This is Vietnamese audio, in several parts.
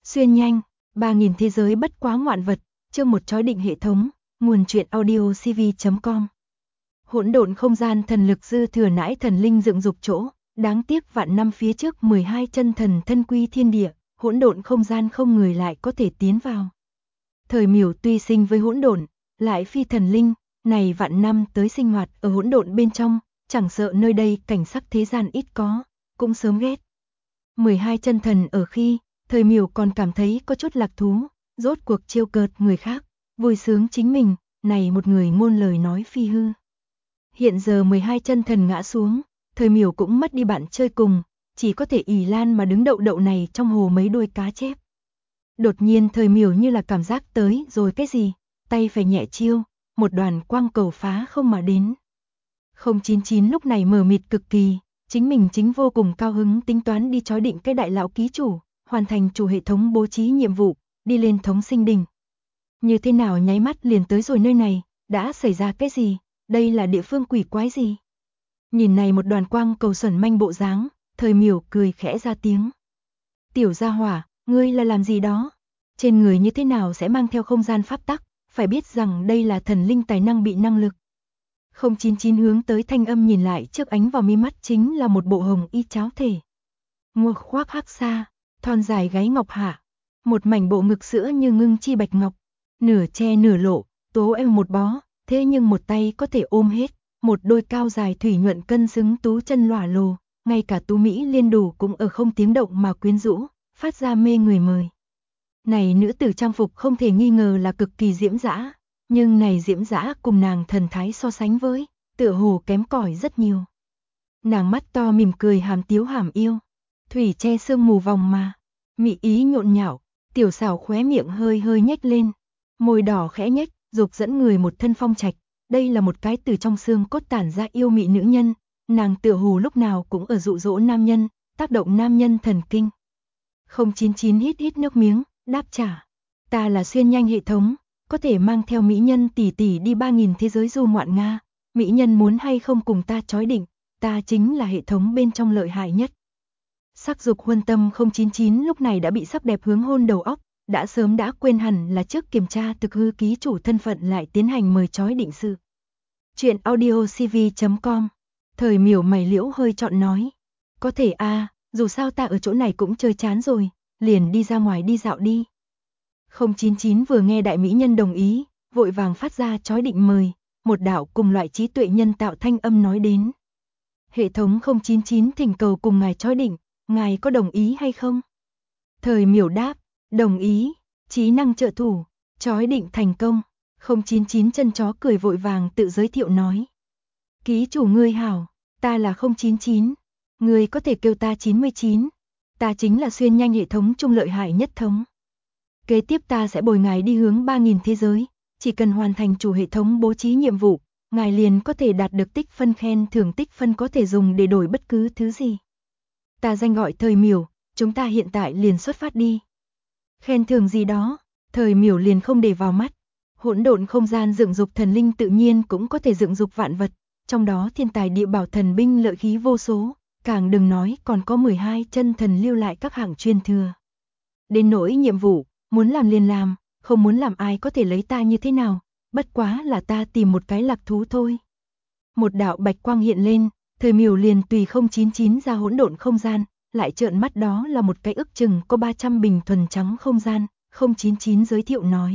Xuyên nhanh, 3000 thế giới bất quá ngoạn vật, chương một chói định hệ thống, nguồn truyện audio cv.com. Hỗn độn không gian thần lực dư thừa nãi thần linh dựng dục chỗ, đáng tiếc vạn năm phía trước 12 chân thần thân quy thiên địa, hỗn độn không gian không người lại có thể tiến vào. Thời Miểu tuy sinh với hỗn độn, lại phi thần linh, này vạn năm tới sinh hoạt ở hỗn độn bên trong, chẳng sợ nơi đây cảnh sắc thế gian ít có, cũng sớm ghét. 12 chân thần ở khi, Thời Miểu còn cảm thấy có chút lạc thú, rốt cuộc trêu cợt người khác, vui sướng chính mình, này một người ngôn lời nói phi hư. Hiện giờ 12 chân thần ngã xuống, Thời Miểu cũng mất đi bạn chơi cùng, chỉ có thể ỷ lan mà đứng đậu đậu này trong hồ mấy đuôi cá chép. Đột nhiên Thời Miểu như là cảm giác tới rồi cái gì, tay phải nhẹ chiêu, một đoàn quang cầu phá không mà đến. 099 lúc này mờ mịt cực kỳ, chính mình chính vô cùng cao hứng tính toán đi chói định cái đại lão ký chủ, hoàn thành chủ hệ thống bố trí nhiệm vụ, đi lên thống sinh đỉnh. Như thế nào nháy mắt liền tới rồi nơi này, đã xảy ra cái gì, đây là địa phương quỷ quái gì? Nhìn này một đoàn quang cầu xuẩn manh bộ dáng, Thời Miểu cười khẽ ra tiếng. Tiểu gia hỏa, ngươi là làm gì đó? Trên người như thế nào sẽ mang theo không gian pháp tắc, phải biết rằng đây là thần linh tài năng bị năng lực. 099 hướng tới thanh âm nhìn lại trước ánh vào mi mắt chính là một bộ hồng y cháo thể. Ngua khoác hắc sa, thon dài gáy ngọc hạ, một mảnh bộ ngực sữa như ngưng chi bạch ngọc, nửa che nửa lộ, tố em một bó, thế nhưng một tay có thể ôm hết, một đôi cao dài thủy nhuận cân xứng tú chân lỏa lồ, ngay cả tú Mỹ liên đủ cũng ở không tiếng động mà quyến rũ, phát ra mê người mời. Này nữ tử trang phục không thể nghi ngờ là cực kỳ diễm dã, nhưng này diễm dã cùng nàng thần thái so sánh với, tựa hồ kém cỏi rất nhiều. Nàng mắt to mỉm cười hàm tiếu hàm yêu, thủy che sương mù vòng mà, mị ý nhộn nhạo, tiểu xảo khóe miệng hơi hơi nhếch lên, môi đỏ khẽ nhếch, dục dẫn người một thân phong trạch, đây là một cái từ trong xương cốt tản ra yêu mị nữ nhân, nàng tựa hồ lúc nào cũng ở dụ dỗ nam nhân, tác động nam nhân thần kinh. 099 hít hít nước miếng, đáp trả, ta là xuyên nhanh hệ thống, có thể mang theo mỹ nhân tỷ tỷ đi 3000 thế giới du ngoạn Nga, mỹ nhân muốn hay không cùng ta chói định, ta chính là hệ thống bên trong lợi hại nhất. Sắc dục huân tâm 099 lúc này đã bị sắc đẹp hướng hôn đầu óc, đã sớm đã quên hẳn là trước kiểm tra thực hư ký chủ thân phận lại tiến hành mời chói định sự. Chuyện audio cv.com. Thời Miểu mày liễu hơi chọn nói, có thể a, dù sao ta ở chỗ này cũng chơi chán rồi, liền đi ra ngoài đi dạo đi. 099 vừa nghe đại mỹ nhân đồng ý, vội vàng phát ra chói định mời, một đạo cùng loại trí tuệ nhân tạo thanh âm nói đến. Hệ thống 099 thỉnh cầu cùng ngài chói định, ngài có đồng ý hay không? Thời Miểu đáp, đồng ý, trí năng trợ thủ, chói định thành công. 099 chân chó cười vội vàng tự giới thiệu nói. Ký chủ ngươi hảo, ta là 099, ngươi có thể kêu ta 99, ta chính là xuyên nhanh hệ thống trung lợi hại nhất thống. Kế tiếp ta sẽ bồi ngài đi hướng 3000 thế giới, chỉ cần hoàn thành chủ hệ thống bố trí nhiệm vụ, ngài liền có thể đạt được tích phân khen thưởng, tích phân có thể dùng để đổi bất cứ thứ gì. Ta danh gọi Thời Miểu, chúng ta hiện tại liền xuất phát đi. Khen thưởng gì đó, Thời Miểu liền không để vào mắt. Hỗn độn không gian dựng dục thần linh tự nhiên cũng có thể dựng dục vạn vật, trong đó thiên tài địa bảo thần binh lợi khí vô số, càng đừng nói còn có 12 chân thần lưu lại các hạng truyền thừa. Đến nỗi nhiệm vụ, muốn làm liền làm, không muốn làm ai có thể lấy ta như thế nào, bất quá là ta tìm một cái lạc thú thôi. Một đạo bạch quang hiện lên, Thời Miểu liền tùy 099 ra hỗn độn không gian, lại trợn mắt đó là một cái ức chừng có 300 bình thuần trắng không gian, 099 giới thiệu nói.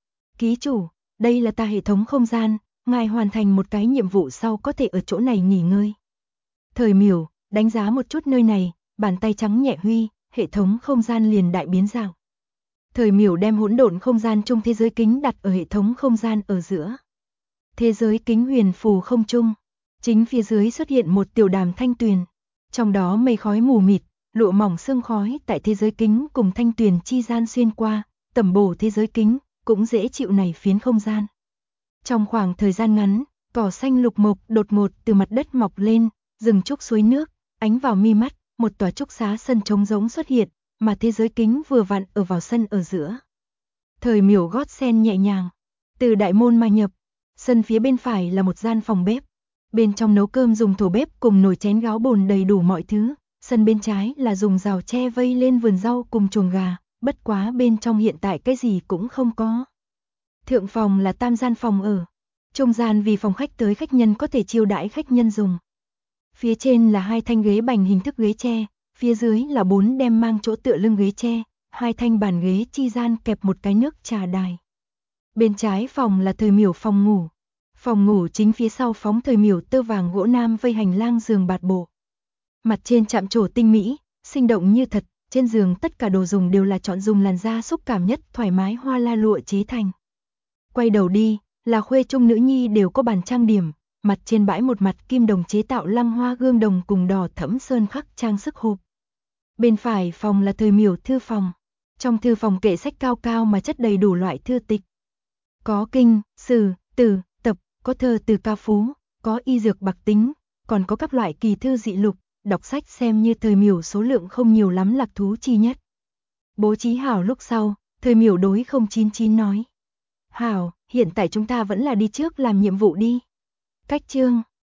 Ký chủ, đây là ta hệ thống không gian, ngài hoàn thành một cái nhiệm vụ sau có thể ở chỗ này nghỉ ngơi. Thời Miểu, đánh giá một chút nơi này, bàn tay trắng nhẹ huy, hệ thống không gian liền đại biến dạng. Thời Miểu đem hỗn độn không gian chung thế giới kính đặt ở hệ thống không gian ở giữa. Thế giới kính huyền phù không trung, chính phía dưới xuất hiện một tiểu đàm thanh tuyền, trong đó mây khói mù mịt, lụa mỏng sương khói tại thế giới kính cùng thanh tuyền chi gian xuyên qua, tẩm bổ thế giới kính, cũng dễ chịu này phiến không gian. Trong khoảng thời gian ngắn, cỏ xanh lục mộc đột ngột từ mặt đất mọc lên, rừng trúc suối nước, ánh vào mi mắt, một tòa trúc xá sân trống rỗng xuất hiện, mà thế giới kính vừa vặn ở vào sân ở giữa. Thời Miểu gót sen nhẹ nhàng, từ đại môn mà nhập, sân phía bên phải là một gian phòng bếp, bên trong nấu cơm dùng thổ bếp cùng nồi chén gáo bồn đầy đủ mọi thứ, sân bên trái là dùng rào tre vây lên vườn rau cùng chuồng gà, bất quá bên trong hiện tại cái gì cũng không có. Thượng phòng là tam gian phòng ở, trung gian vì phòng khách tới khách nhân có thể chiêu đãi khách nhân dùng. Phía trên là 2 thanh ghế bành hình thức ghế tre, phía dưới là 4 đem mang chỗ tựa lưng ghế tre, 2 thanh bàn ghế chi gian kẹp một cái nước trà đài. Bên trái phòng là thời miểu phòng ngủ. Phòng ngủ chính phía sau phóng thời miểu tơ vàng gỗ nam vây hành lang giường bạt bộ. Mặt trên chạm trổ tinh mỹ, sinh động như thật, trên giường tất cả đồ dùng đều là chọn dùng làn da xúc cảm nhất thoải mái hoa la lụa chế thành. Quay đầu đi, là khuê trung nữ nhi đều có bàn trang điểm, mặt trên bãi một mặt kim đồng chế tạo lăng hoa gương đồng cùng đỏ thẫm sơn khắc trang sức hộp. Bên phải phòng là thời miểu thư phòng. Trong thư phòng kệ sách cao cao mà chất đầy đủ loại thư tịch. Có kinh, sử, từ, tập, có thơ từ ca phú, có y dược bạc tính, còn có các loại kỳ thư dị lục, đọc sách xem như thời miểu số lượng không nhiều lắm lạc thú chi nhất. Bố trí hảo lúc sau, thời miểu đối 099 nói. Hảo, hiện tại chúng ta vẫn là đi trước làm nhiệm vụ đi. Cách chương